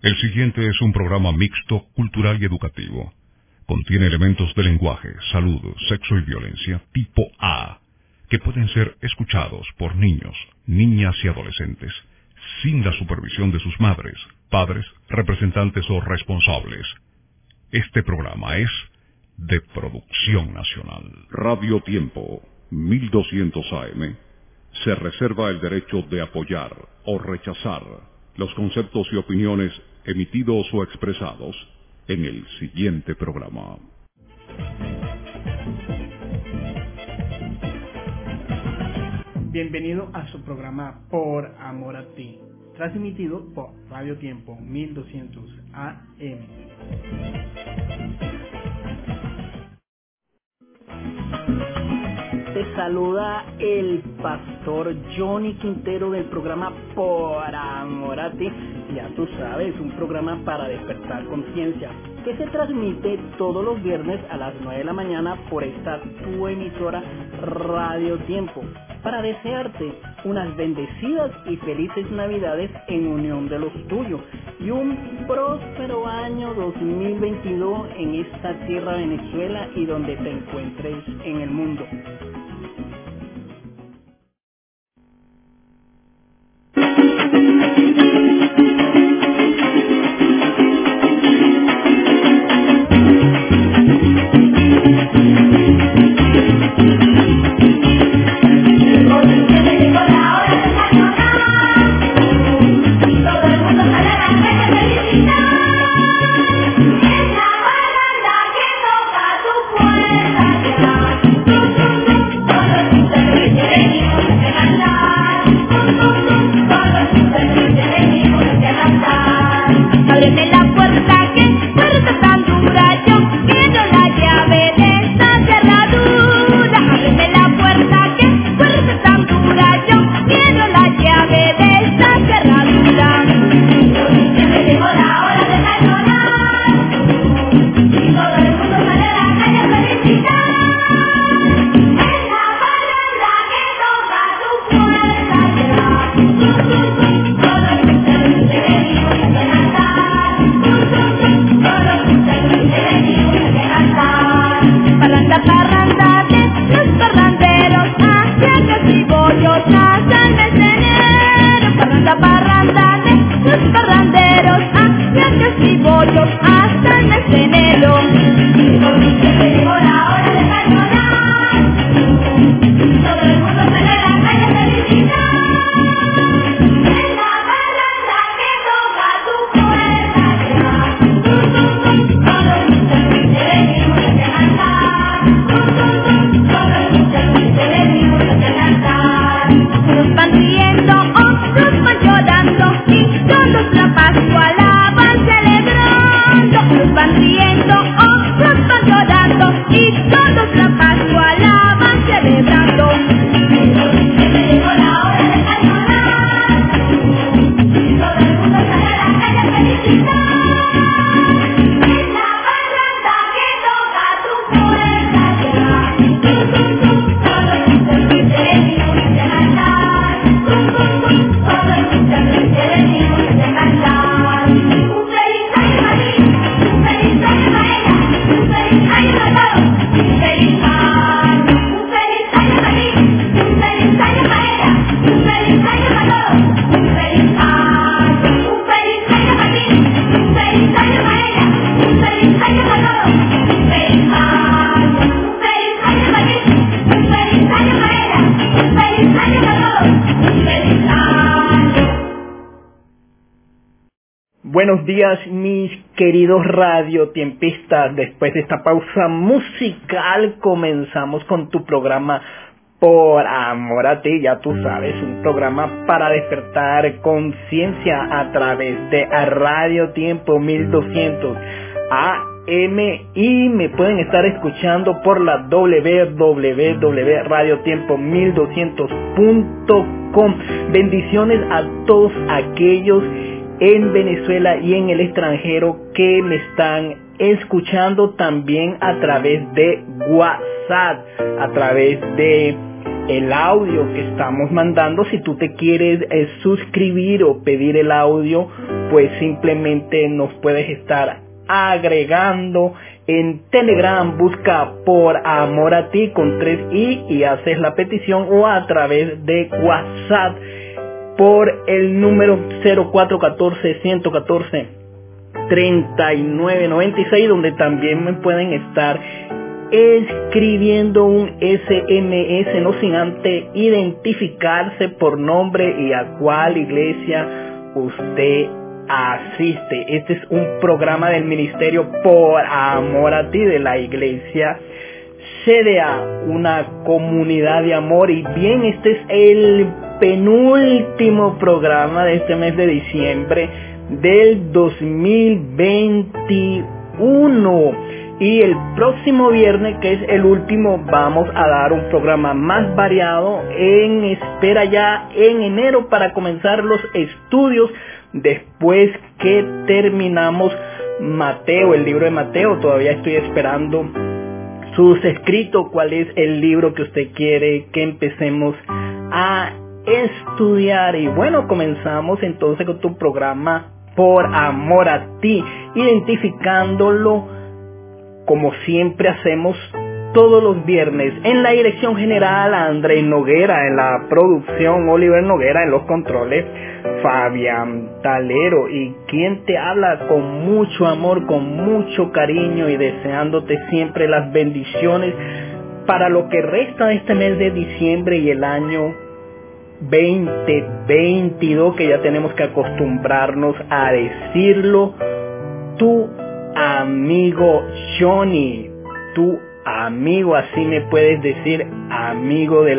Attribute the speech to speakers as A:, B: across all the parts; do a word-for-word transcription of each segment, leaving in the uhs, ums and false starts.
A: El siguiente es un programa mixto, cultural y educativo. Contiene elementos de lenguaje, salud, sexo y violencia tipo A, que pueden ser escuchados por niños, niñas y adolescentes, sin la supervisión de sus madres, padres, representantes o responsables. Este programa es de producción nacional. Radio Tiempo, mil doscientos A M, se reserva el derecho de apoyar o rechazar los conceptos y opiniones emitidos o expresados en el siguiente programa.
B: Bienvenido a su programa Por Amor a Ti, transmitido por Radio Tiempo mil doscientos A M. Te saluda el pastor Johnny Quintero del programa Por Amor a Ti. Ya tú sabes, un programa para despertar conciencia que se transmite todos los viernes a las nueve de la mañana por esta tu emisora Radio Tiempo, para desearte unas bendecidas y felices Navidades en unión de los tuyos y un próspero año dos mil veintidós en esta tierra Venezuela y donde te encuentres en el mundo. Buenos días, mis queridos radiotiempistas. Después de esta pausa musical, comenzamos con tu programa Por Amor a Ti. Ya tú sabes, un programa para despertar conciencia a través de Radio Tiempo mil doscientos A M, y me pueden estar escuchando por la doble u doble u doble u punto radio tiempo mil doscientos punto com. Bendiciones a todos aquellos en Venezuela y en el extranjero que me están escuchando también a través de WhatsApp, a través de el audio que estamos mandando. Si tú te quieres eh, suscribir o pedir el audio, pues simplemente nos puedes estar agregando en Telegram, busca Por Amor a Ti con tres i y haces la petición, o a través de WhatsApp por el número cero cuatro uno cuatro, uno uno cuatro, tres nueve nueve seis, donde también me pueden estar escribiendo un ese eme ese, no sin antes identificarse por nombre y a cuál iglesia usted asiste. Este es un programa del Ministerio Por Amor a Ti de la iglesia C D A, una comunidad de amor. Y bien, este es el penúltimo programa de este mes de diciembre del dos mil veintiuno. Y el próximo viernes, que es el último, vamos a dar un programa más variado en espera ya en enero para comenzar los estudios después que terminamos Mateo, el libro de Mateo. Todavía estoy esperando sus escritos, cuál es el libro que usted quiere que empecemos a estudiar. Y bueno, comenzamos entonces con tu programa Por Amor a Ti, identificándolo como siempre hacemos todos los viernes. En la dirección general, André Noguera; en la producción, Oliver Noguera; en los controles, Fabián Talero. Y quien te habla con mucho amor, con mucho cariño y deseándote siempre las bendiciones para lo que resta de este mes de diciembre y el año veinte veintidós, que ya tenemos que acostumbrarnos a decirlo. Tu amigo Johnny, tu amigo, así me puedes decir, amigo del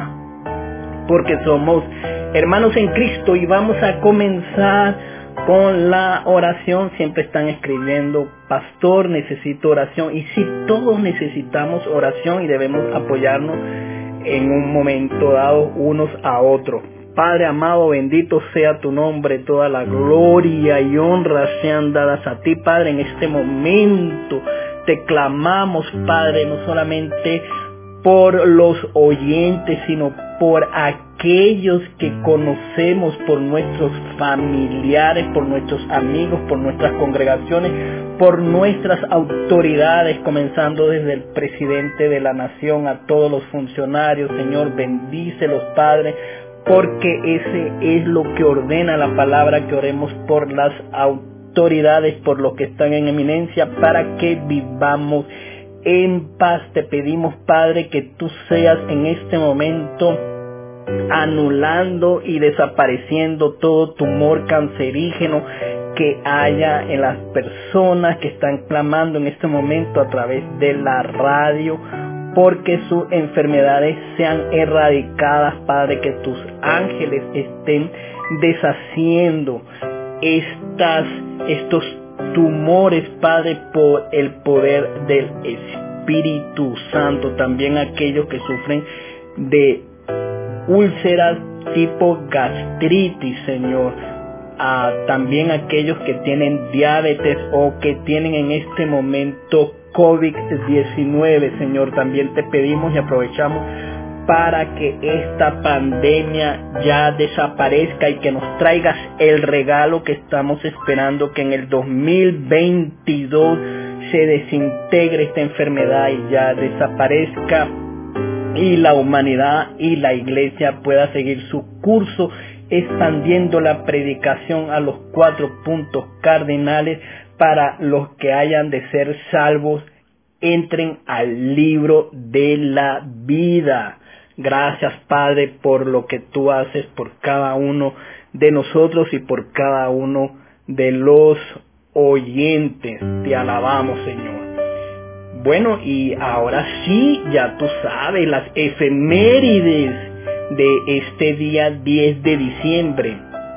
B: alma, porque somos hermanos en Cristo. Y vamos a comenzar con la oración. Siempre están escribiendo: pastor, necesito oración. Y sí, todos necesitamos oración y debemos apoyarnos en un momento dado unos a otros. Padre amado, bendito sea tu nombre. Toda la gloria y honra sean dadas a ti, Padre. En este momento te clamamos, Padre, no solamente por los oyentes, sino por aquellos que conocemos, por nuestros familiares, por nuestros amigos, por nuestras congregaciones, por nuestras autoridades, comenzando desde el presidente de la nación a todos los funcionarios. Señor, bendícelos, Padre, porque ese es lo que ordena la palabra, que oremos por las autoridades, por los que están en eminencia, para que vivamos en paz. Te pedimos, Padre, que tú seas en este momento anulando y desapareciendo todo tumor cancerígeno que haya en las personas que están clamando en este momento a través de la radio, porque sus enfermedades sean erradicadas, Padre, que tus ángeles estén deshaciendo estas, estos tumores, Padre, por el poder del Espíritu Santo. También aquellos que sufren de úlceras tipo gastritis, Señor. Ah, también aquellos que tienen diabetes o que tienen en este momento COVID diecinueve, Señor, también te pedimos y aprovechamos para que esta pandemia ya desaparezca y que nos traigas el regalo que estamos esperando, que en el dos mil veintidós se desintegre esta enfermedad y ya desaparezca, y la humanidad y la iglesia pueda seguir su curso, expandiendo la predicación a los cuatro puntos cardinales, para los que hayan de ser salvos entren al libro de la vida. Gracias, Padre, por lo que tú haces por cada uno de nosotros y por cada uno de los oyentes. Te alabamos, Señor. Bueno, y ahora sí, ya tú sabes, las efemérides de este día diez de diciembre.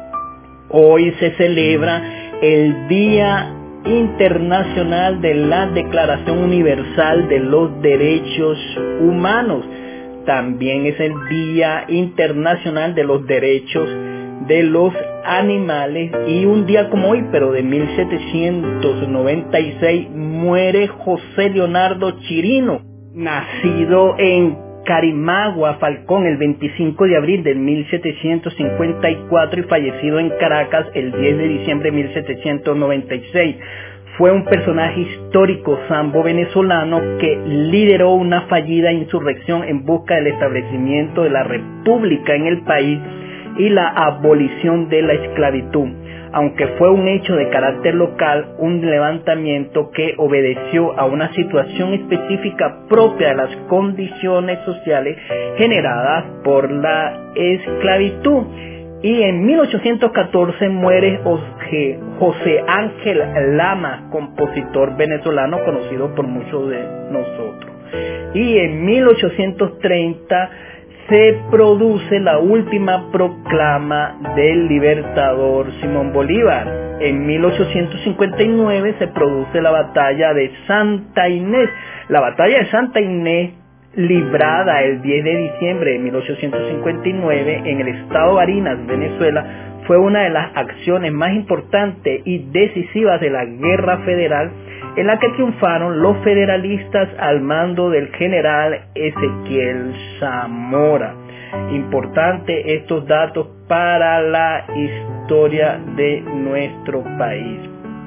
B: Hoy se celebra el Día Internacional de la Declaración Universal de los Derechos Humanos. También es el Día Internacional de los Derechos de los Animales. Y un día como hoy, pero de mil setecientos noventa y seis, muere José Leonardo Chirino, nacido en Carimagua Falcón el veinticinco de abril de mil setecientos cincuenta y cuatro y fallecido en Caracas el diez de diciembre de mil setecientos noventa y seis. Fue un personaje histórico sambo-venezolano que lideró una fallida insurrección en busca del establecimiento de la república en el país y la abolición de la esclavitud. Aunque fue un hecho de carácter local, un levantamiento que obedeció a una situación específica propia de las condiciones sociales generadas por la esclavitud. Y en mil ochocientos catorce muere José Ángel Lama, compositor venezolano conocido por muchos de nosotros. Y en mil ochocientos treinta se produce la última proclama del libertador Simón Bolívar. En mil ochocientos cincuenta y nueve se produce la batalla de Santa Inés. La batalla de Santa Inés, librada el diez de diciembre de mil ochocientos cincuenta y nueve en el estado de Barinas, Venezuela, fue una de las acciones más importantes y decisivas de la Guerra Federal, en la que triunfaron los federalistas al mando del general Ezequiel Zamora. Importante estos datos para la historia de nuestro país.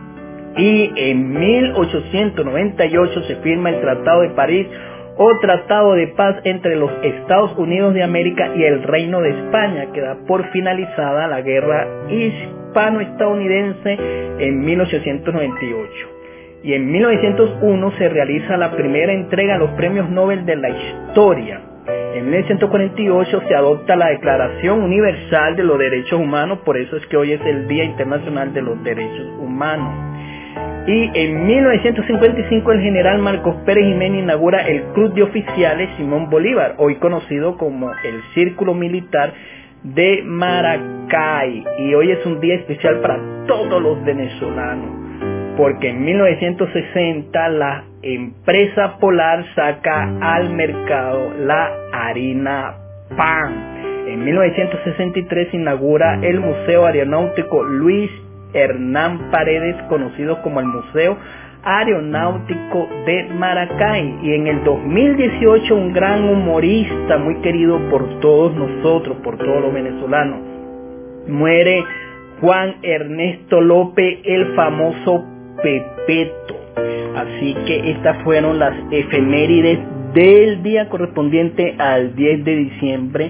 B: Y en mil ochocientos noventa y ocho se firma el Tratado de París, o Tratado de Paz entre los Estados Unidos de América y el Reino de España, que da por finalizada la guerra hispano-estadounidense en mil ochocientos noventa y ocho. Y en mil novecientos uno se realiza la primera entrega de los premios Nobel de la historia. En mil novecientos cuarenta y ocho se adopta la Declaración Universal de los Derechos Humanos, por eso es que hoy es el Día Internacional de los Derechos Humanos. Y en mil novecientos cincuenta y cinco el general Marcos Pérez Jiménez inaugura el Club de Oficiales Simón Bolívar, hoy conocido como el Círculo Militar de Maracay. Y hoy es un día especial para todos los venezolanos, porque en mil novecientos sesenta la empresa Polar saca al mercado la harina pan. En mil novecientos sesenta y tres se inaugura el Museo Aeronáutico Luis Hernán Paredes, conocido como el Museo Aeronáutico de Maracay. Y en el dos mil dieciocho un gran humorista muy querido por todos nosotros, por todos los venezolanos, muere Juan Ernesto López, el famoso Pepeto. Así que estas fueron las efemérides del día correspondiente al diez de diciembre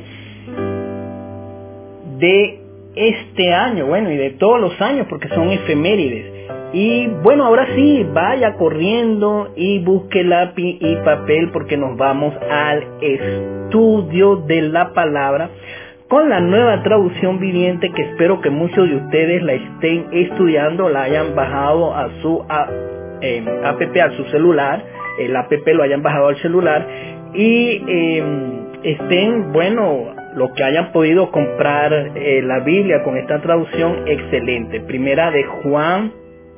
B: de este año, bueno, y de todos los años, porque son efemérides. Y bueno, ahora sí, vaya corriendo y busque lápiz y papel, porque nos vamos al estudio de la palabra con la nueva traducción viviente, que espero que muchos de ustedes la estén estudiando, la hayan bajado a su a, eh, app, a su celular, el app lo hayan bajado al celular y eh, estén, bueno, los que hayan podido comprar eh, la Biblia con esta traducción, excelente. Primera de Juan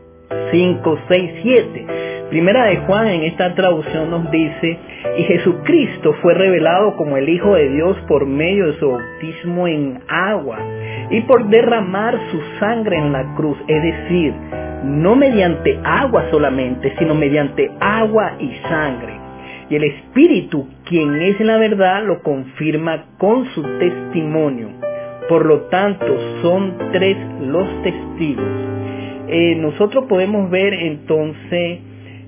B: cinco, seis, siete. Primera de Juan en esta traducción nos dice: y Jesucristo fue revelado como el Hijo de Dios por medio de su bautismo en agua y por derramar su sangre en la cruz, es decir, no mediante agua solamente, sino mediante agua y sangre. Y el Espíritu, quien es la verdad, lo confirma con su testimonio. Por lo tanto, son tres los testigos. Eh, nosotros podemos ver entonces,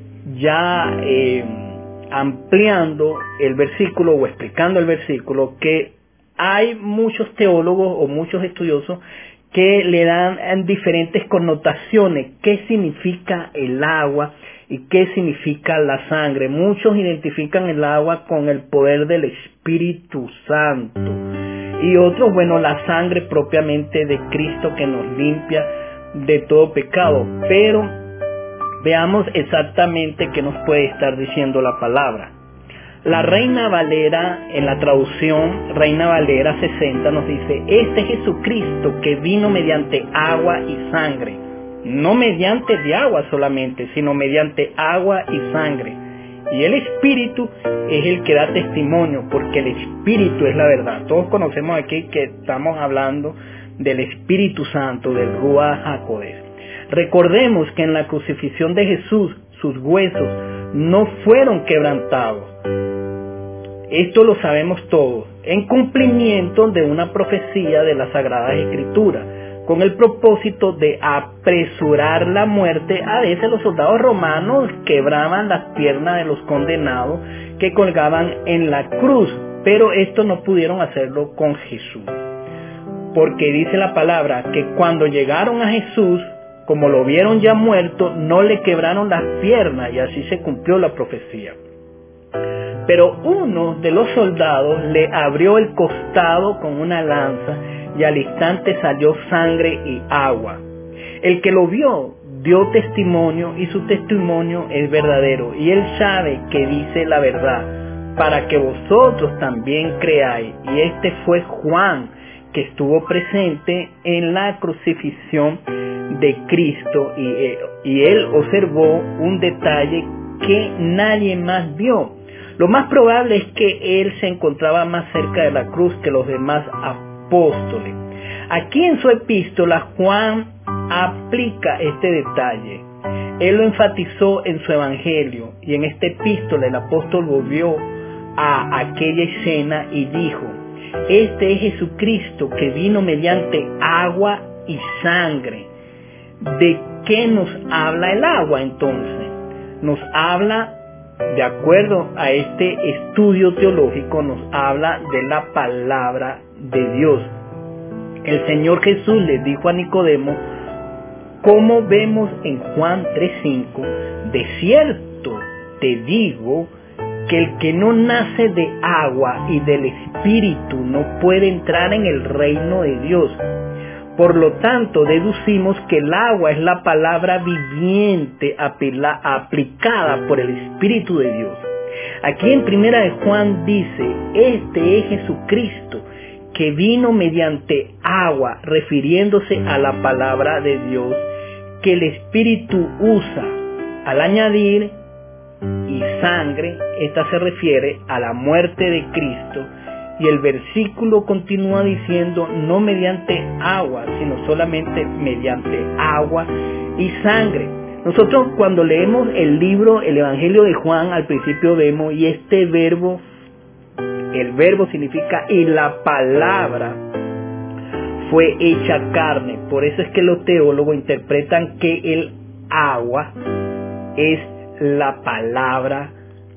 B: ya eh, ampliando el versículo o explicando el versículo, que hay muchos teólogos o muchos estudiosos que le dan diferentes connotaciones. ¿Qué significa el agua y qué significa la sangre? Muchos identifican el agua con el poder del Espíritu Santo, y otros, bueno, la sangre propiamente de Cristo, que nos limpia de todo pecado. Pero veamos exactamente qué nos puede estar diciendo la palabra. La Reina Valera, en la traducción Reina Valera sesenta, nos dice: este Jesucristo que vino mediante agua y sangre, no mediante de agua solamente, sino mediante agua y sangre. Y el Espíritu es el que da testimonio, porque el Espíritu es la verdad. Todos conocemos aquí que estamos hablando del Espíritu Santo, del Ruach HaKodesh. Recordemos que en la crucifixión de Jesús, sus huesos no fueron quebrantados. Esto lo sabemos todos, en cumplimiento de una profecía de las Sagradas Escrituras, con el propósito de apresurar la muerte. A veces los soldados romanos quebraban las piernas de los condenados que colgaban en la cruz, pero esto no pudieron hacerlo con Jesús, porque dice la palabra que cuando llegaron a Jesús, como lo vieron ya muerto, no le quebraron las piernas, y así se cumplió la profecía. Pero uno de los soldados le abrió el costado con una lanza, y al instante salió sangre y agua. El que lo vio dio testimonio, y su testimonio es verdadero, y él sabe que dice la verdad, para que vosotros también creáis. Y este fue Juan, que estuvo presente en la crucifixión de Cristo, y, y él observó un detalle que nadie más vio. Lo más probable es que él se encontraba más cerca de la cruz que los demás apóstoles. Aquí en su epístola, Juan aplica este detalle. Él lo enfatizó en su evangelio, y en esta epístola el apóstol volvió a aquella escena y dijo: este es Jesucristo, que vino mediante agua y sangre. ¿De qué nos habla el agua entonces? Nos habla, de acuerdo a este estudio teológico, nos habla de la palabra de Dios. El Señor Jesús le dijo a Nicodemo, como vemos en Juan tres cinco, de cierto te digo que el que no nace de agua y del Espíritu no puede entrar en el reino de Dios. Por lo tanto, deducimos que el agua es la palabra viviente apela, aplicada por el Espíritu de Dios. Aquí en Primera de Juan dice, este es Jesucristo, que vino mediante agua, refiriéndose a la palabra de Dios, que el Espíritu usa al añadir y sangre. Esta se refiere a la muerte de Cristo, y el versículo continúa diciendo no mediante agua, sino solamente mediante agua y sangre. Nosotros cuando leemos el libro, el Evangelio de Juan, al principio vemos, y este verbo, el verbo significa y la palabra fue hecha carne. Por eso es que los teólogos interpretan que el agua es la palabra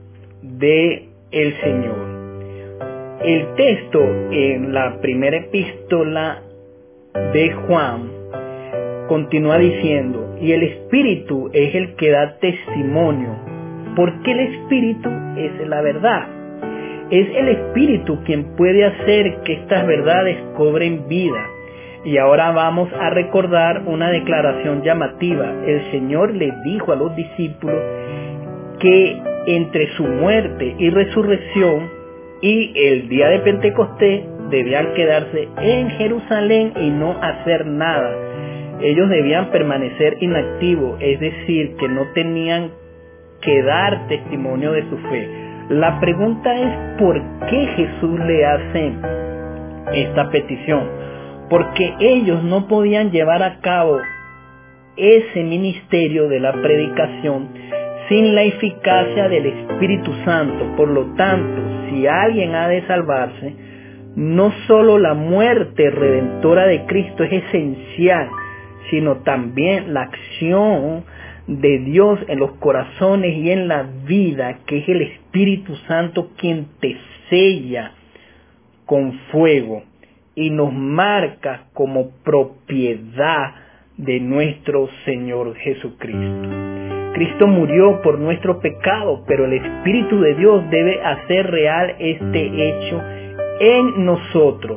B: de el Señor. El texto en la primera epístola de Juan continúa diciendo, y el Espíritu es el que da testimonio, porque el Espíritu es la verdad. Es el Espíritu quien puede hacer que estas verdades cobren vida. Y ahora vamos a recordar una declaración llamativa. El Señor le dijo a los discípulos que entre su muerte y resurrección y el día de Pentecostés debían quedarse en Jerusalén y no hacer nada. Ellos debían permanecer inactivos, es decir, que no tenían que dar testimonio de su fe. La pregunta es, ¿por qué Jesús le hace esta petición? Porque ellos no podían llevar a cabo ese ministerio de la predicación sin la eficacia del Espíritu Santo. Por lo tanto, si alguien ha de salvarse, no solo la muerte redentora de Cristo es esencial, sino también la acción de Dios en los corazones y en la vida, que es el Espíritu Santo quien te sella con fuego y nos marca como propiedad de nuestro Señor Jesucristo. Cristo murió por nuestro pecado, pero el Espíritu de Dios debe hacer real este hecho en nosotros.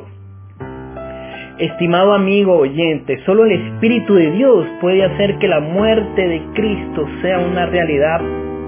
B: Estimado amigo oyente, solo el Espíritu de Dios puede hacer que la muerte de Cristo sea una realidad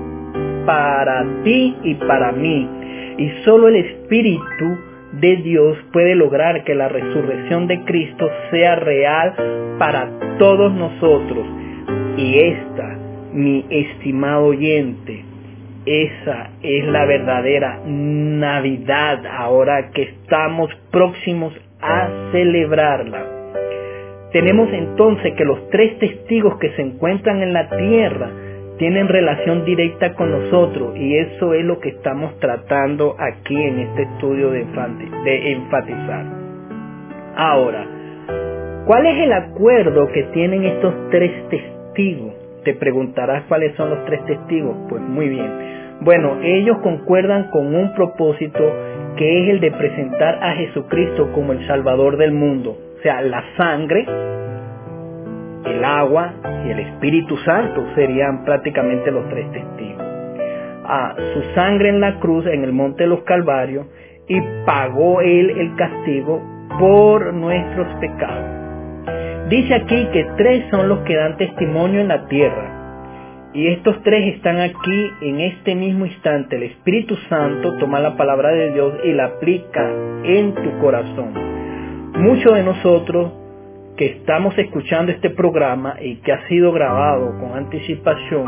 B: para ti y para mí. Y solo el Espíritu de Dios puede lograr que la resurrección de Cristo sea real para todos nosotros. Y esta, mi estimado oyente, esa es la verdadera Navidad, ahora que estamos próximos a celebrarla. Tenemos entonces que los tres testigos que se encuentran en la tierra tienen relación directa con nosotros, y eso es lo que estamos tratando aquí en este estudio de, de enfatizar. Ahora, ¿cuál es el acuerdo que tienen estos tres testigos? Te preguntarás cuáles son los tres testigos. Pues muy bien. Bueno, ellos concuerdan con un propósito que es el de presentar a Jesucristo como el Salvador del mundo. O sea, la sangre, el agua y el Espíritu Santo serían prácticamente los tres testigos. Ah, su sangre en la cruz, en el monte de los Calvarios, y pagó él el castigo por nuestros pecados. Dice aquí que tres son los que dan testimonio en la tierra. Y estos tres están aquí en este mismo instante. El Espíritu Santo toma la palabra de Dios y la aplica en tu corazón. Muchos de nosotros que estamos escuchando este programa y que ha sido grabado con anticipación,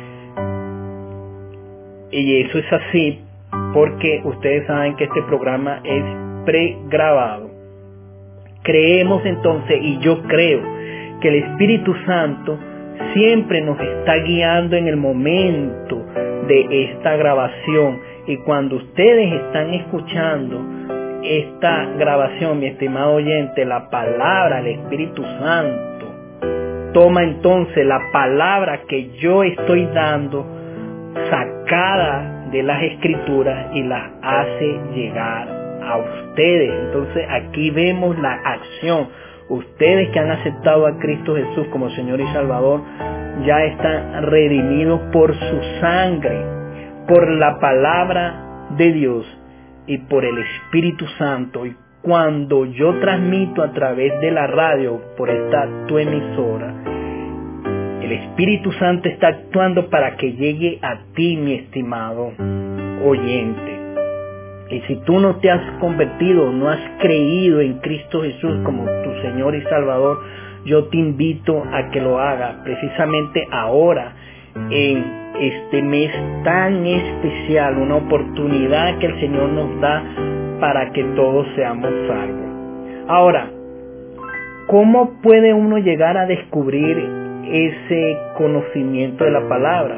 B: y eso es así porque ustedes saben que este programa es pregrabado. Creemos entonces, y yo creo, que el Espíritu Santo siempre nos está guiando en el momento de esta grabación. Y cuando ustedes están escuchando esta grabación, mi estimado oyente, la palabra del Espíritu Santo toma entonces la palabra que yo estoy dando, sacada de las Escrituras, y la hace llegar a ustedes. Entonces aquí vemos la acción. Ustedes que han aceptado a Cristo Jesús como Señor y Salvador, ya están redimidos por su sangre, por la palabra de Dios y por el Espíritu Santo. Y cuando yo transmito a través de la radio, por esta tu emisora, el Espíritu Santo está actuando para que llegue a ti, mi estimado oyente. Y si tú no te has convertido, no has creído en Cristo Jesús como tu Señor y Salvador, yo te invito a que lo hagas precisamente ahora, en este mes tan especial, una oportunidad que el Señor nos da para que todos seamos salvos. Ahora, ¿cómo puede uno llegar a descubrir ese conocimiento de la palabra?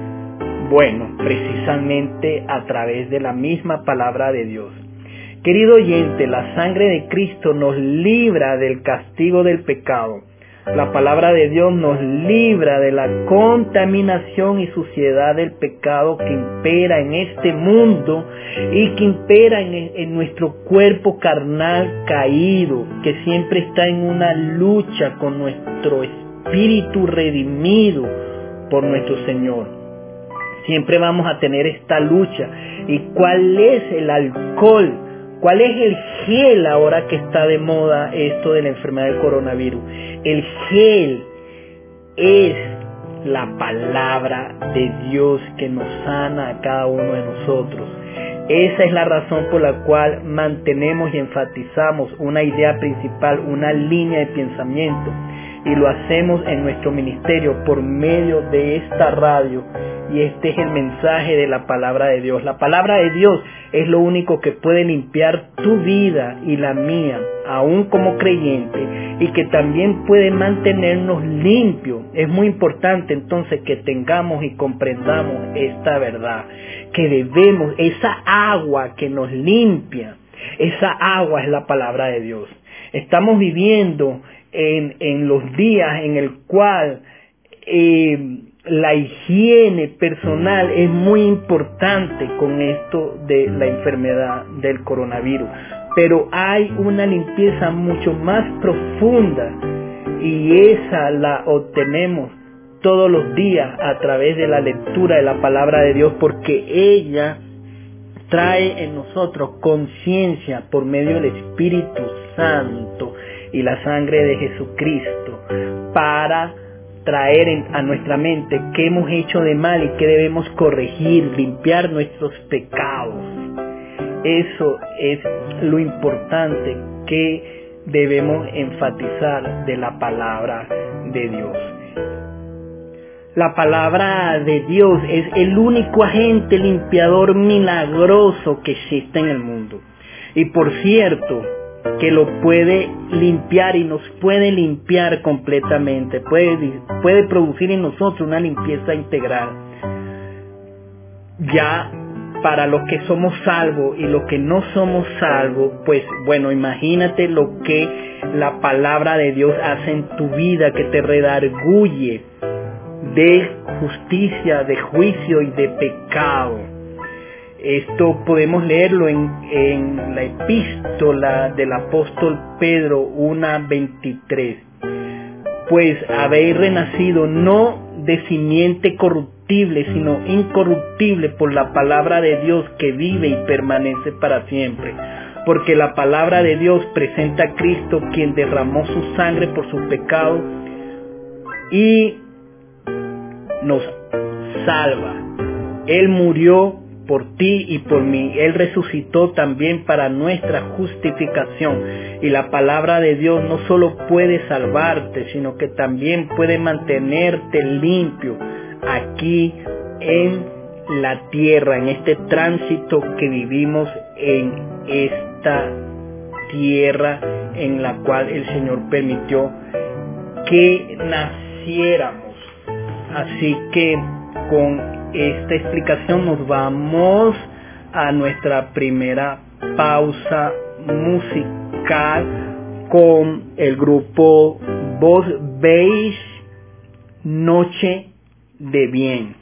B: Bueno, precisamente a través de la misma palabra de Dios. Querido oyente, la sangre de Cristo nos libra del castigo del pecado. La palabra de Dios nos libra de la contaminación y suciedad del pecado que impera en este mundo y que impera en, en nuestro cuerpo carnal caído, que siempre está en una lucha con nuestro espíritu redimido por nuestro Señor. Siempre vamos a tener esta lucha. ¿Y cuál es el alcohol? ¿Cuál es el gel ahora que está de moda esto de la enfermedad del coronavirus? El gel es la palabra de Dios que nos sana a cada uno de nosotros. Esa es la razón por la cual mantenemos y enfatizamos una idea principal, una línea de pensamiento. Y lo hacemos en nuestro ministerio por medio de esta radio. Y este es el mensaje de la palabra de Dios. La palabra de Dios es lo único que puede limpiar tu vida y la mía, aún como creyente, y que también puede mantenernos limpios. Es muy importante entonces que tengamos y comprendamos esta verdad, que debemos, esa agua que nos limpia, esa agua es la palabra de Dios. Estamos viviendo en, en los días en el cual eh, la higiene personal es muy importante con esto de la enfermedad del coronavirus. Pero hay una limpieza mucho más profunda y esa la obtenemos todos los días a través de la lectura de la palabra de Dios, porque ella trae en nosotros conciencia por medio del Espíritu Santo y la sangre de Jesucristo para traer en, a nuestra mente qué hemos hecho de mal y qué debemos corregir, limpiar nuestros pecados. Eso es lo importante que debemos enfatizar de la palabra de Dios. La palabra de Dios es el único agente limpiador milagroso que existe en el mundo. Y por cierto, que lo puede limpiar y nos puede limpiar completamente, puede, puede producir en nosotros una limpieza integral. Ya para los que somos salvos y los que no somos salvos, pues bueno, imagínate lo que la palabra de Dios hace en tu vida, que te redarguye de justicia, de juicio y de pecado. Esto podemos leerlo en, en la epístola del apóstol Pedro uno veintitrés. Pues habéis renacido no de simiente corruptible, sino incorruptible por la palabra de Dios que vive y permanece para siempre. Porque la palabra de Dios presenta a Cristo, quien derramó su sangre por sus pecados y nos salva. Él murió por ti y por mí. Él resucitó también para nuestra justificación. Y la palabra de Dios no solo puede salvarte, sino que también puede mantenerte limpio aquí en la tierra, en este tránsito que vivimos en esta tierra en la cual el Señor permitió que naciéramos. Así que con esta explicación nos vamos a nuestra primera pausa musical con el grupo Vos Veis Noche de Bien.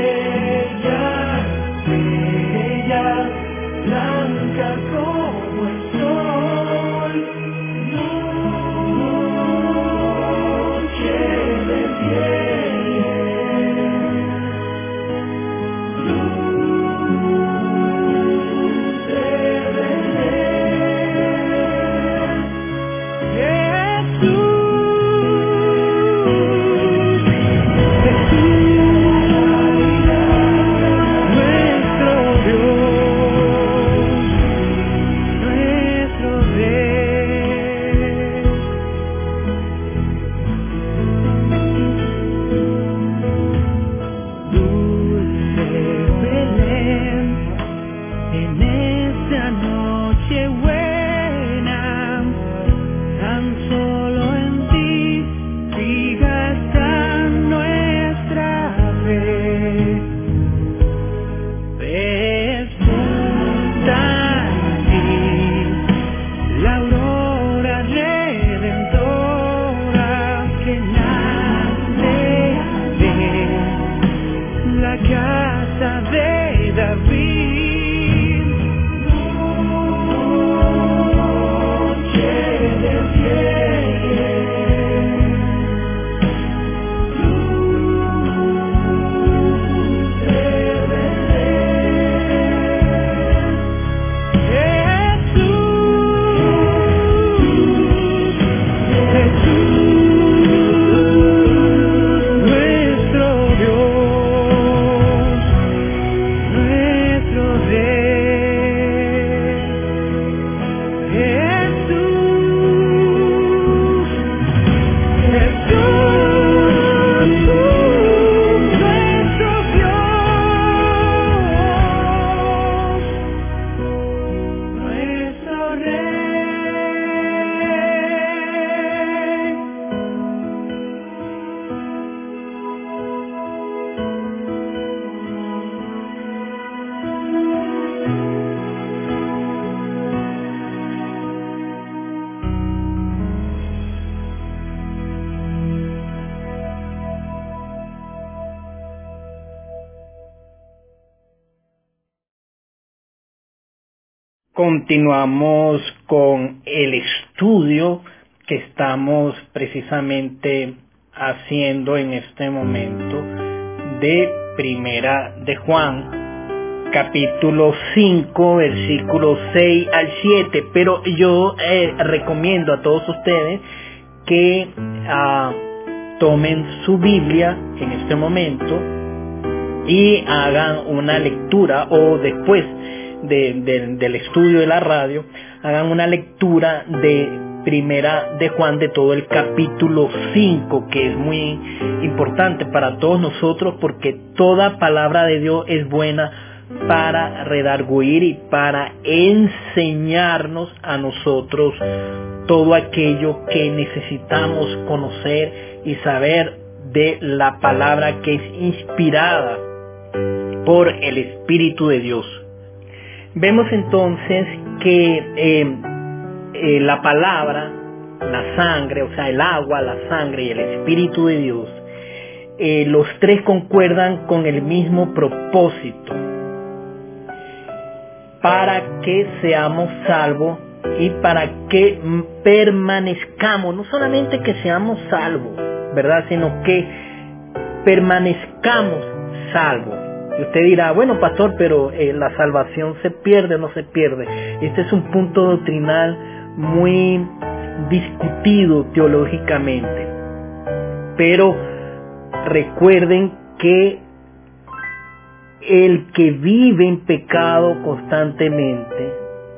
C: Blanca como el
B: Continuamos con el estudio que estamos precisamente haciendo en este momento de Primera de Juan, capítulo cinco, versículos seis al siete. Pero yo eh, recomiendo a todos ustedes que uh, tomen su Biblia en este momento y hagan una lectura, o después de, de, del estudio de la radio, hagan una lectura de Primera de Juan, de todo el capítulo cinco, que es muy importante para todos nosotros, porque toda palabra de Dios es buena para redarguir y para enseñarnos a nosotros todo aquello que necesitamos conocer y saber de la palabra que es inspirada por el Espíritu de Dios. Vemos entonces que eh, eh, la palabra, la sangre, o sea, el agua, la sangre y el Espíritu de Dios, eh, los tres concuerdan con el mismo propósito, para que seamos salvos y para que permanezcamos, no solamente que seamos salvos, ¿verdad?, sino que permanezcamos salvos. Y usted dirá, bueno, pastor, pero eh, la salvación se pierde o no se pierde. Este es un punto doctrinal muy discutido teológicamente. Pero recuerden que el que vive en pecado constantemente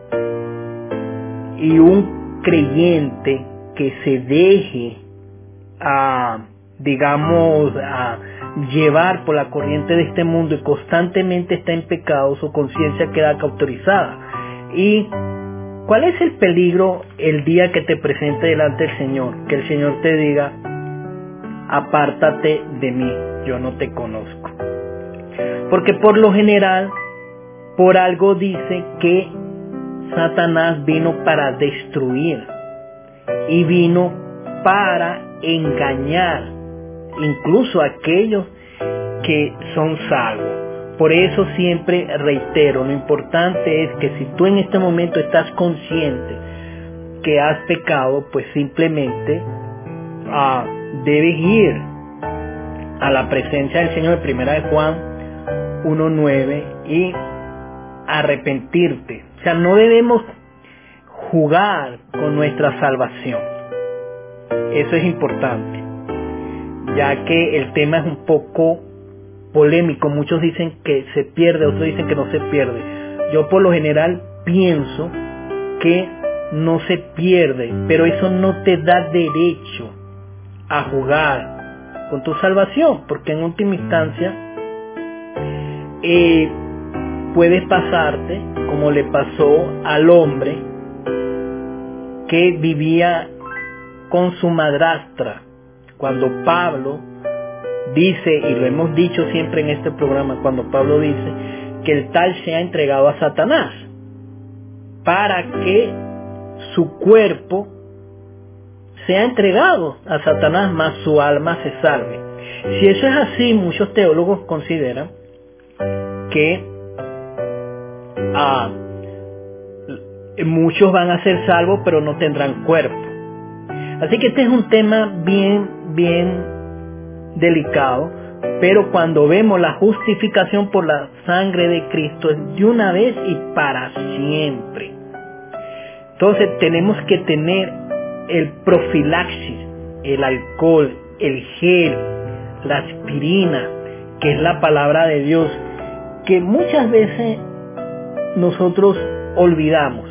B: y un creyente que se deje a, digamos, a llevar por la corriente de este mundo y constantemente está en pecado, su conciencia queda cauterizada. ¿Y cuál es el peligro el día que te presente delante del Señor? Que el Señor te diga, apártate de mí, yo no te conozco. Porque por lo general, por algo dice que Satanás vino para destruir y vino para engañar incluso a aquellos que son salvos. Por eso siempre reitero, lo importante es que si tú en este momento estás consciente que has pecado, pues simplemente uh, debes ir a la presencia del Señor, de Primera de Juan uno nueve, y arrepentirte. O sea, no debemos jugar con nuestra salvación. Eso es importante, ya que el tema es un poco polémico. Muchos dicen que se pierde, otros dicen que no se pierde. Yo por lo general pienso que no se pierde, pero eso no te da derecho a jugar con tu salvación, porque en última instancia eh, puedes pasarte como le pasó al hombre que vivía con su madrastra. Cuando Pablo dice, y lo hemos dicho siempre en este programa, cuando Pablo dice que el tal sea entregado a Satanás para que su cuerpo sea entregado a Satanás, más su alma se salve. Si eso es así, muchos teólogos consideran que ah, muchos van a ser salvos pero no tendrán cuerpo. Así que este es un tema bien, bien delicado, pero cuando vemos la justificación por la sangre de Cristo es de una vez y para siempre. Entonces tenemos que tener el profilaxis, el alcohol, el gel, la aspirina, que es la palabra de Dios, que muchas veces nosotros olvidamos.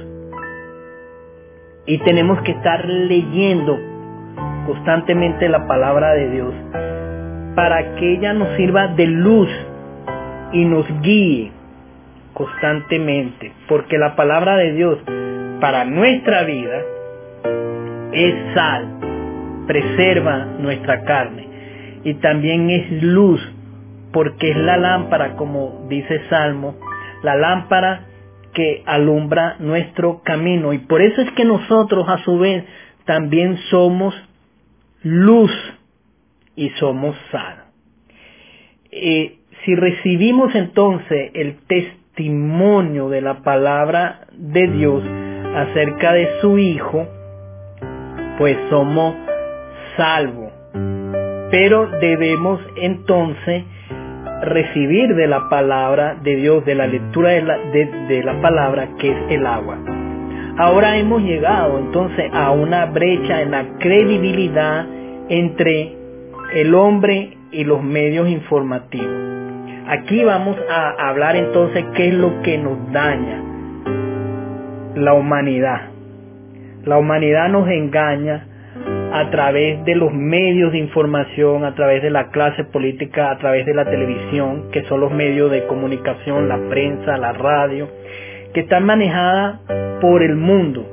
B: Y tenemos que estar leyendo constantemente la palabra de Dios para que ella nos sirva de luz y nos guíe constantemente. Porque la palabra de Dios para nuestra vida es sal, preserva nuestra carne. Y también es luz, porque es la lámpara, como dice Salmo, la lámpara que alumbra nuestro camino. Y por eso es que nosotros a su vez también somos luz y somos sal. Eh, si recibimos entonces el testimonio testimonio de la palabra de Dios acerca de su Hijo, pues somos salvos. Pero debemos entonces recibir de la palabra de Dios, de la lectura de la, de, de la palabra, que es el agua. Ahora hemos llegado entonces a una brecha en la credibilidad entre el hombre y los medios informativos. Aquí vamos a hablar entonces qué es lo que nos daña. La humanidad. La humanidad nos engaña a través de los medios de información, a través de la clase política, a través de la televisión, que son los medios de comunicación, la prensa, la radio, que están manejadas por el mundo.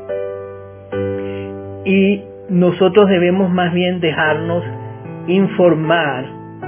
B: Y nosotros debemos más bien dejarnos informar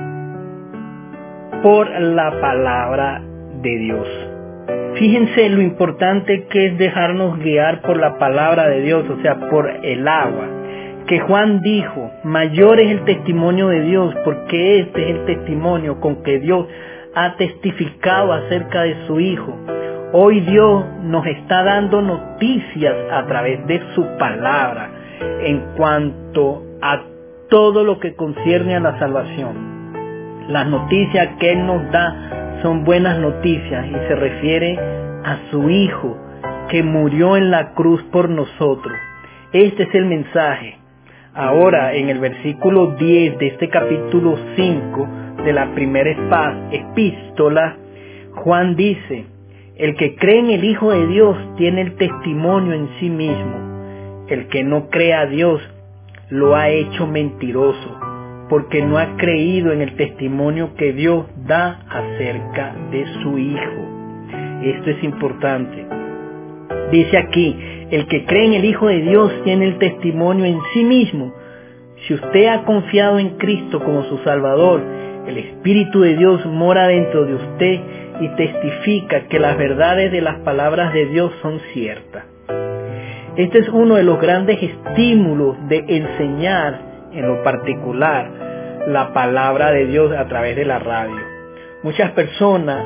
B: por la palabra de Dios. Fíjense lo importante que es dejarnos guiar por la palabra de Dios, o sea, por el agua. Que Juan dijo, mayor es el testimonio de Dios, porque este es el testimonio con que Dios ha testificado acerca de su Hijo. Hoy Dios nos está dando noticias a través de su palabra en cuanto a todo lo que concierne a la salvación. Las noticias que Él nos da son buenas noticias y se refiere a su Hijo que murió en la cruz por nosotros. Este es el mensaje. Ahora, en el versículo diez de este capítulo cinco de la primera epístola, Juan dice, el que cree en el Hijo de Dios tiene el testimonio en sí mismo. El que no cree a Dios lo ha hecho mentiroso, porque no ha creído en el testimonio que Dios da acerca de su Hijo. Esto es importante. Dice aquí, el que cree en el Hijo de Dios tiene el testimonio en sí mismo. Si usted ha confiado en Cristo como su Salvador, el Espíritu de Dios mora dentro de usted y testifica que las verdades de las palabras de Dios son ciertas. Este es uno de los grandes estímulos de enseñar en lo particular la palabra de Dios a través de la radio. Muchas personas,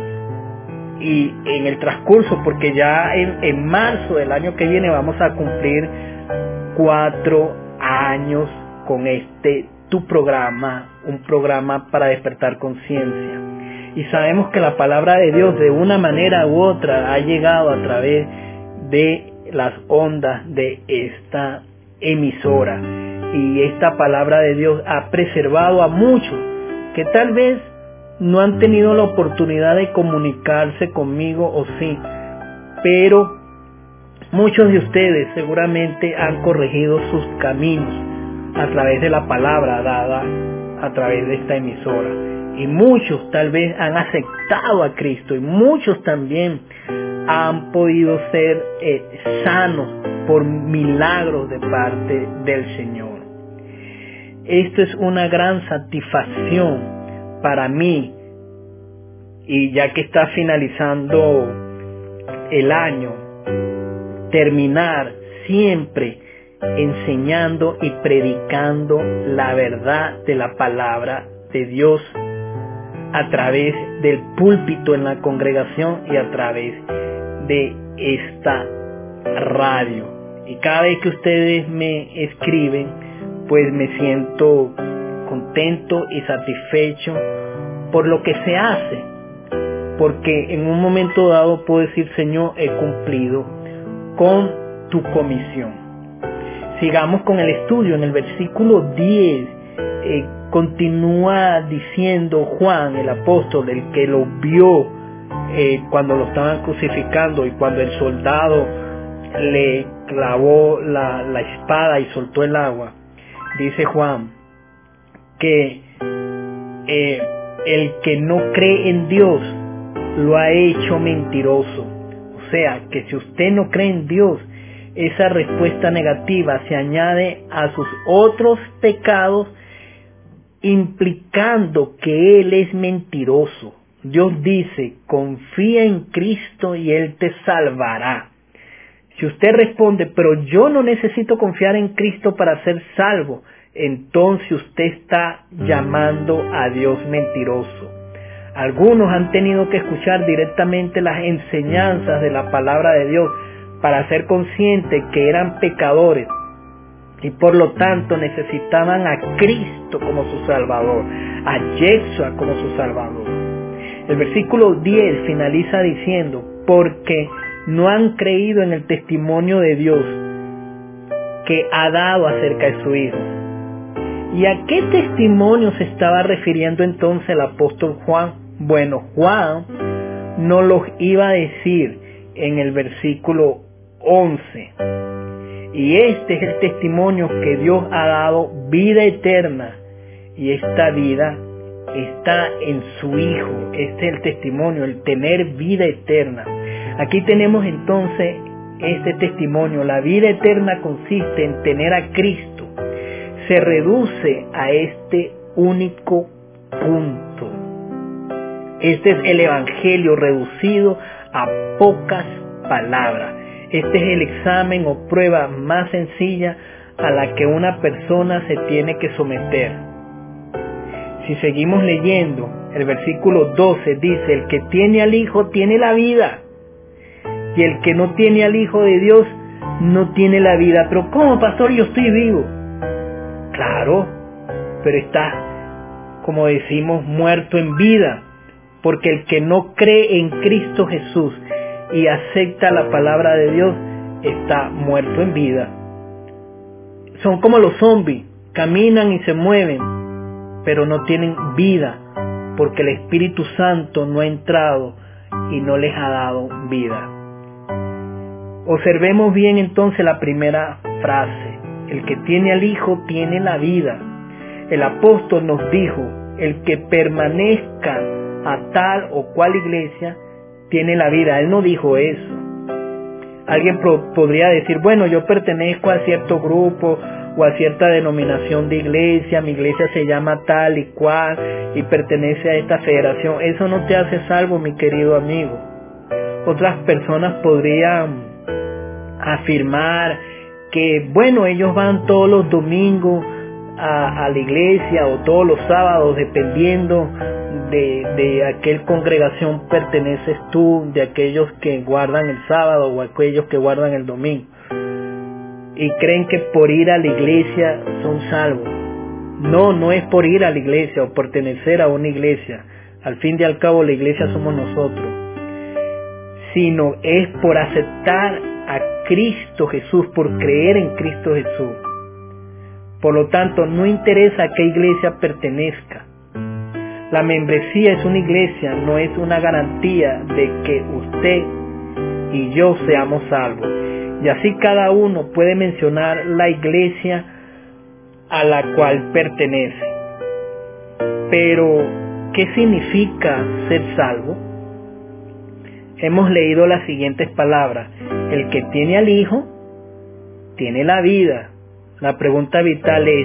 B: y en el transcurso, porque ya en, en marzo del año que viene vamos a cumplir cuatro años con este tu programa, un programa para despertar conciencia. Y sabemos que la palabra de Dios de una manera u otra ha llegado a través de las ondas de esta emisora. Y esta palabra de Dios ha preservado a muchos que tal vez no han tenido la oportunidad de comunicarse conmigo, o sí, pero muchos de ustedes seguramente han corregido sus caminos a través de la palabra dada a través de esta emisora. Y muchos tal vez han aceptado a Cristo, y muchos también han podido ser eh, sanos por milagros de parte del Señor. Esto es una gran satisfacción para mí, y ya que está finalizando el año, terminar siempre enseñando y predicando la verdad de la palabra de Dios a través del púlpito en la congregación y a través de esta radio. Y cada vez que ustedes me escriben, pues me siento contento y satisfecho por lo que se hace, porque en un momento dado puedo decir, Señor, he cumplido con tu comisión. Sigamos con el estudio. En el versículo diez eh, continúa diciendo Juan, el apóstol, el que lo vio eh, cuando lo estaban crucificando y cuando el soldado le clavó la, la espada y soltó el agua. Dice Juan que eh, el que no cree en Dios lo ha hecho mentiroso. O sea, que si usted no cree en Dios, esa respuesta negativa se añade a sus otros pecados, implicando que Él es mentiroso. Dios dice, confía en Cristo y Él te salvará. Si usted responde, pero yo no necesito confiar en Cristo para ser salvo, entonces usted está llamando a Dios mentiroso. Algunos han tenido que escuchar directamente las enseñanzas de la palabra de Dios para ser conscientes que eran pecadores y por lo tanto necesitaban a Cristo como su Salvador, a Yeshua como su Salvador. El versículo diez finaliza diciendo, porque no han creído en el testimonio de Dios que ha dado acerca de su Hijo. ¿Y a qué testimonio se estaba refiriendo entonces el apóstol Juan? Bueno, Juan no los iba a decir en el versículo once. Y este es el testimonio que Dios ha dado, vida eterna. Y esta vida está en su Hijo. Este es el testimonio, el tener vida eterna. Aquí tenemos entonces este testimonio. La vida eterna consiste en tener a Cristo. Se reduce a este único punto. Este es el Evangelio reducido a pocas palabras. Este es el examen o prueba más sencilla a la que una persona se tiene que someter. Si seguimos leyendo, el versículo doce dice, el que tiene al Hijo tiene la vida, y el que no tiene al Hijo de Dios no tiene la vida. Pero ¿cómo, pastor? Yo estoy vivo. Claro, pero está, como decimos, muerto en vida, porque el que no cree en Cristo Jesús y acepta la palabra de Dios está muerto en vida. Son como los zombies, caminan y se mueven, pero no tienen vida, porque el Espíritu Santo no ha entrado y no les ha dado vida. Observemos bien entonces la primera frase. El que tiene al Hijo tiene la vida. El apóstol nos dijo, el que permanezca a tal o cual iglesia tiene la vida. Él no dijo eso. Alguien pro- podría decir, bueno, yo pertenezco a cierto grupo o a cierta denominación de iglesia, mi iglesia se llama tal y cual y pertenece a esta federación. Eso no te hace salvo, mi querido amigo. Otras personas podrían afirmar que, bueno, ellos van todos los domingos a, a la iglesia o todos los sábados, dependiendo de, de a qué congregación perteneces tú, de aquellos que guardan el sábado o aquellos que guardan el domingo. Y creen que por ir a la iglesia son salvos. No, no es por ir a la iglesia o pertenecer a una iglesia. Al fin y al cabo la iglesia somos nosotros. Sino es por aceptar a Cristo Jesús, por creer en Cristo Jesús. Por lo tanto, no interesa a qué iglesia pertenezca. La membresía es una iglesia, no es una garantía de que usted y yo seamos salvos. Y así cada uno puede mencionar la iglesia a la cual pertenece. Pero, ¿qué significa ser salvo? Hemos leído las siguientes palabras. El que tiene al Hijo, tiene la vida. La pregunta vital es,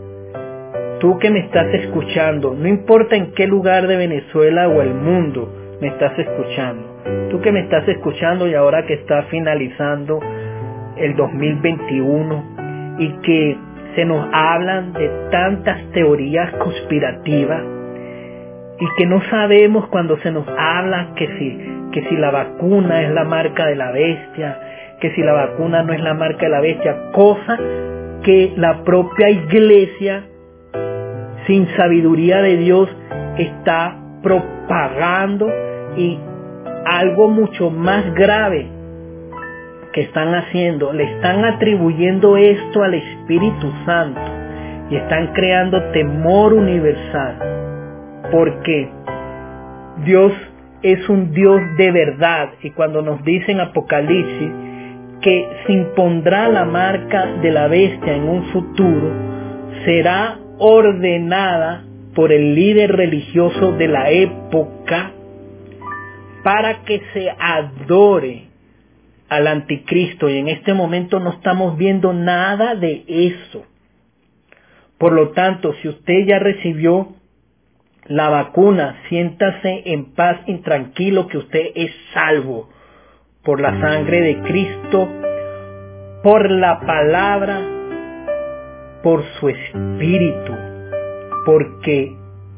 B: tú que me estás escuchando, no importa en qué lugar de Venezuela o el mundo me estás escuchando, tú que me estás escuchando y ahora que está finalizando el dos mil veintiuno y que se nos hablan de tantas teorías conspirativas y que no sabemos cuando se nos habla que si, que si la vacuna es la marca de la bestia, que si la vacuna no es la marca de la bestia, cosa que la propia iglesia, sin sabiduría de Dios, está propagando, y algo mucho más grave que están haciendo, le están atribuyendo esto al Espíritu Santo y están creando temor universal, porque Dios es un Dios de verdad, y cuando nos dice en Apocalipsis que se impondrá la marca de la bestia en un futuro, será ordenada por el líder religioso de la época para que se adore al anticristo, y en este momento no estamos viendo nada de eso. Por lo tanto, si usted ya recibió la vacuna, siéntase en paz y tranquilo que usted es salvo por la sangre de Cristo, por la palabra, por su espíritu, porque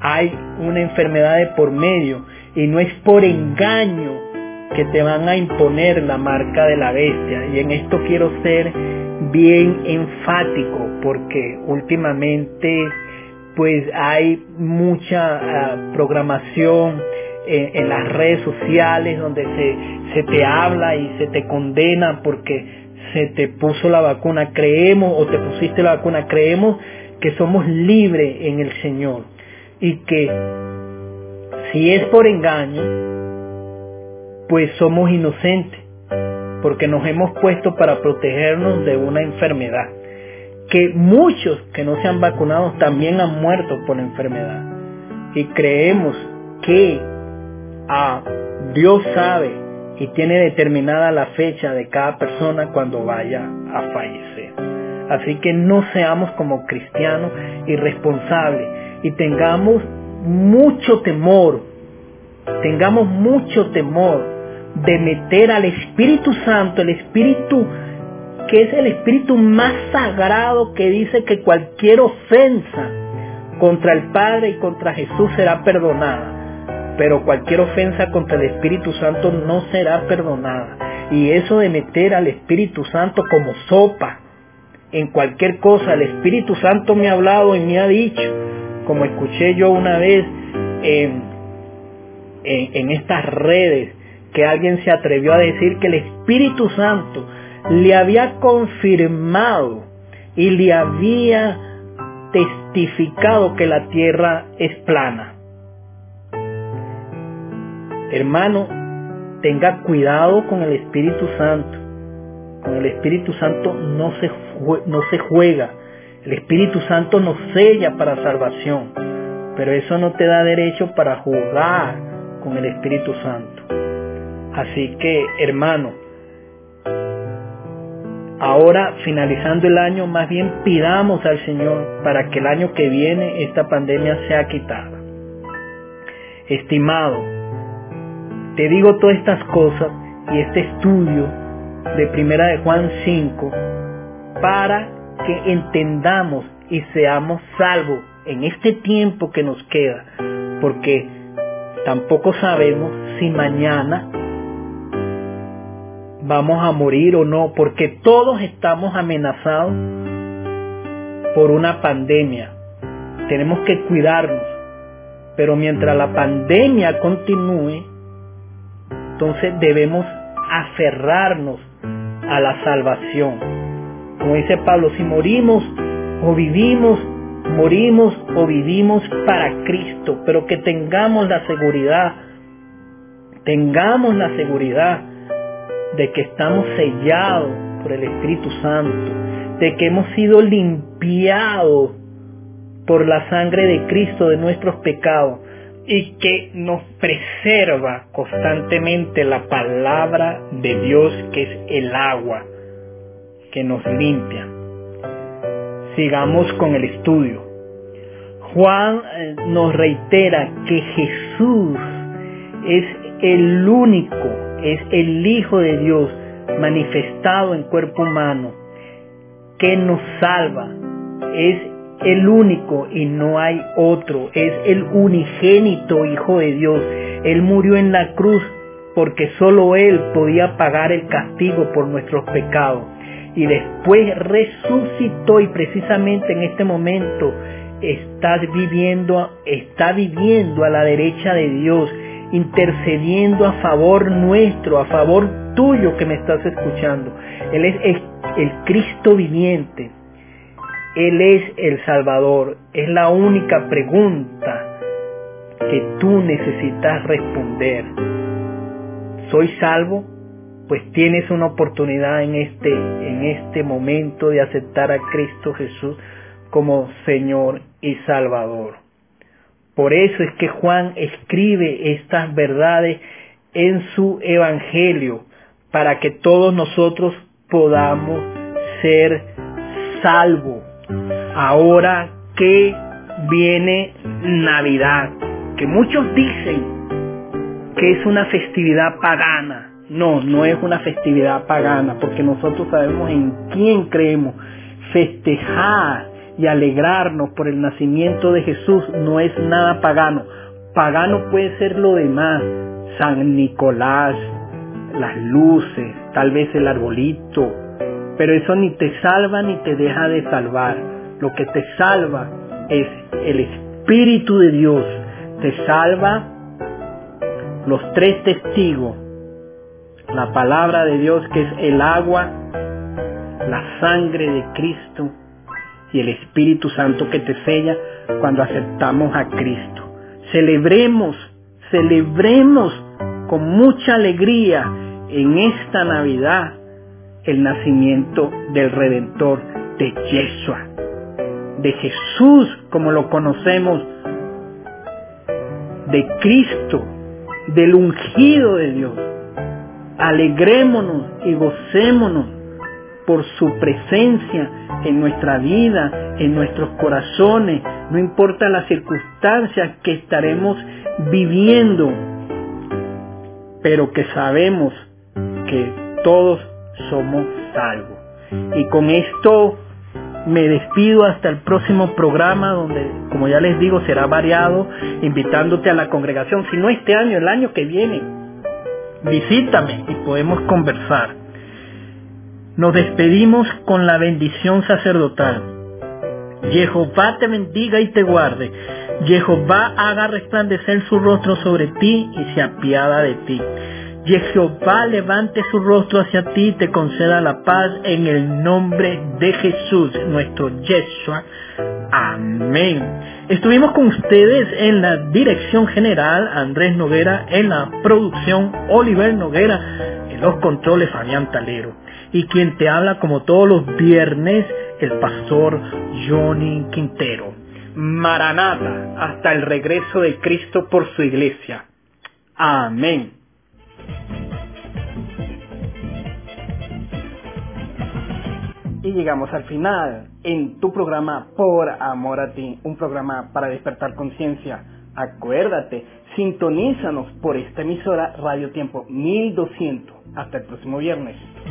B: hay una enfermedad de por medio y no es por engaño que te van a imponer la marca de la bestia. Y en esto quiero ser bien enfático, porque últimamente pues hay mucha uh, programación en, en las redes sociales donde se, se te habla y se te condena porque se te puso la vacuna. Creemos, o te pusiste la vacuna, creemos que somos libres en el Señor, y que si es por engaño, pues somos inocentes, porque nos hemos puesto para protegernos de una enfermedad, que muchos que no se han vacunado también han muerto por la enfermedad. Y creemos que ah, Dios sabe y tiene determinada la fecha de cada persona cuando vaya a fallecer. Así que no seamos como cristianos irresponsables y tengamos mucho temor, tengamos mucho temor de meter al Espíritu Santo, el Espíritu que es el Espíritu más sagrado, que dice que cualquier ofensa contra el Padre y contra Jesús será perdonada, pero cualquier ofensa contra el Espíritu Santo no será perdonada. Y eso de meter al Espíritu Santo como sopa en cualquier cosa, el Espíritu Santo me ha hablado y me ha dicho, como escuché yo una vez en, en, en estas redes, que alguien se atrevió a decir que el Espíritu Santo le había confirmado y le había testificado que la tierra es plana. Hermano, tenga cuidado con el Espíritu Santo. Con el Espíritu Santo no se, no se juega. El Espíritu Santo nos sella para salvación, pero eso no te da derecho para jugar con el Espíritu Santo. Así que, hermano, ahora, finalizando el año, más bien pidamos al Señor para que el año que viene esta pandemia sea quitada. Estimado, te digo todas estas cosas y este estudio de Primera de Juan cinco para que entendamos y seamos salvos en este tiempo que nos queda, porque tampoco sabemos si mañana vamos a morir o no, porque todos estamos amenazados por una pandemia. Tenemos que cuidarnos, pero mientras la pandemia continúe, entonces debemos aferrarnos a la salvación. Como dice Pablo, si morimos o vivimos, morimos o vivimos para Cristo, pero que tengamos la seguridad, tengamos la seguridad de que estamos sellados por el Espíritu Santo, de que hemos sido limpiados por la sangre de Cristo de nuestros pecados, y que nos preserva constantemente la palabra de Dios, que es el agua que nos limpia. Sigamos con el estudio. Juan nos reitera que Jesús es el único, es el Hijo de Dios manifestado en cuerpo humano, que nos salva. Es el único y no hay otro. Es el unigénito Hijo de Dios. Él murió en la cruz porque solo Él podía pagar el castigo por nuestros pecados. Y después resucitó, y precisamente en este momento está viviendo, está viviendo a la derecha de Dios, intercediendo a favor nuestro, a favor tuyo que me estás escuchando. Él es el, el Cristo viviente. Él es el Salvador. Es la única pregunta que tú necesitas responder. ¿Soy salvo? Pues tienes una oportunidad en este, en este momento de aceptar a Cristo Jesús como Señor y Salvador. Por eso es que Juan escribe estas verdades en su Evangelio, para que todos nosotros podamos ser salvos. Ahora que viene Navidad, que muchos dicen que es una festividad pagana. No, no es una festividad pagana, porque nosotros sabemos en quién creemos. Festejar y alegrarnos por el nacimiento de Jesús no es nada pagano. Pagano puede ser lo demás, San Nicolás, las luces, tal vez el arbolito, pero eso ni te salva ni te deja de salvar. Lo que te salva es el Espíritu de Dios, te salva los tres testigos, la palabra de Dios que es el agua, la sangre de Cristo y el Espíritu Santo que te sella cuando aceptamos a Cristo. Celebremos, celebremos con mucha alegría en esta Navidad el nacimiento del Redentor, de Yeshua, de Jesús como lo conocemos, de Cristo, del ungido de Dios. Alegrémonos y gocémonos por su presencia en nuestra vida, en nuestros corazones, no importa las circunstancias que estaremos viviendo, pero que sabemos que todos somos salvos. Y con esto me despido hasta el próximo programa, donde, como ya les digo, será variado, invitándote a la congregación, si no este año, el año que viene. Visítame y podemos conversar. Nos despedimos con la bendición sacerdotal. Jehová te bendiga y te guarde. Jehová haga resplandecer su rostro sobre ti y se apiada de ti. Jehová levante su rostro hacia ti y te conceda la paz en el nombre de Jesús, nuestro Yeshua. Amén. Estuvimos con ustedes en la dirección general, Andrés Noguera, en la producción, Oliver Noguera, en los controles, Fabián Talero. Y quien te habla como todos los viernes, el pastor Johnny Quintero. Maranata, hasta el regreso de Cristo por su iglesia. Amén. Y llegamos al final en tu programa Por Amor a Ti, un programa para despertar conciencia. Acuérdate, sintonízanos por esta emisora Radio Tiempo mil doscientos. Hasta el próximo viernes.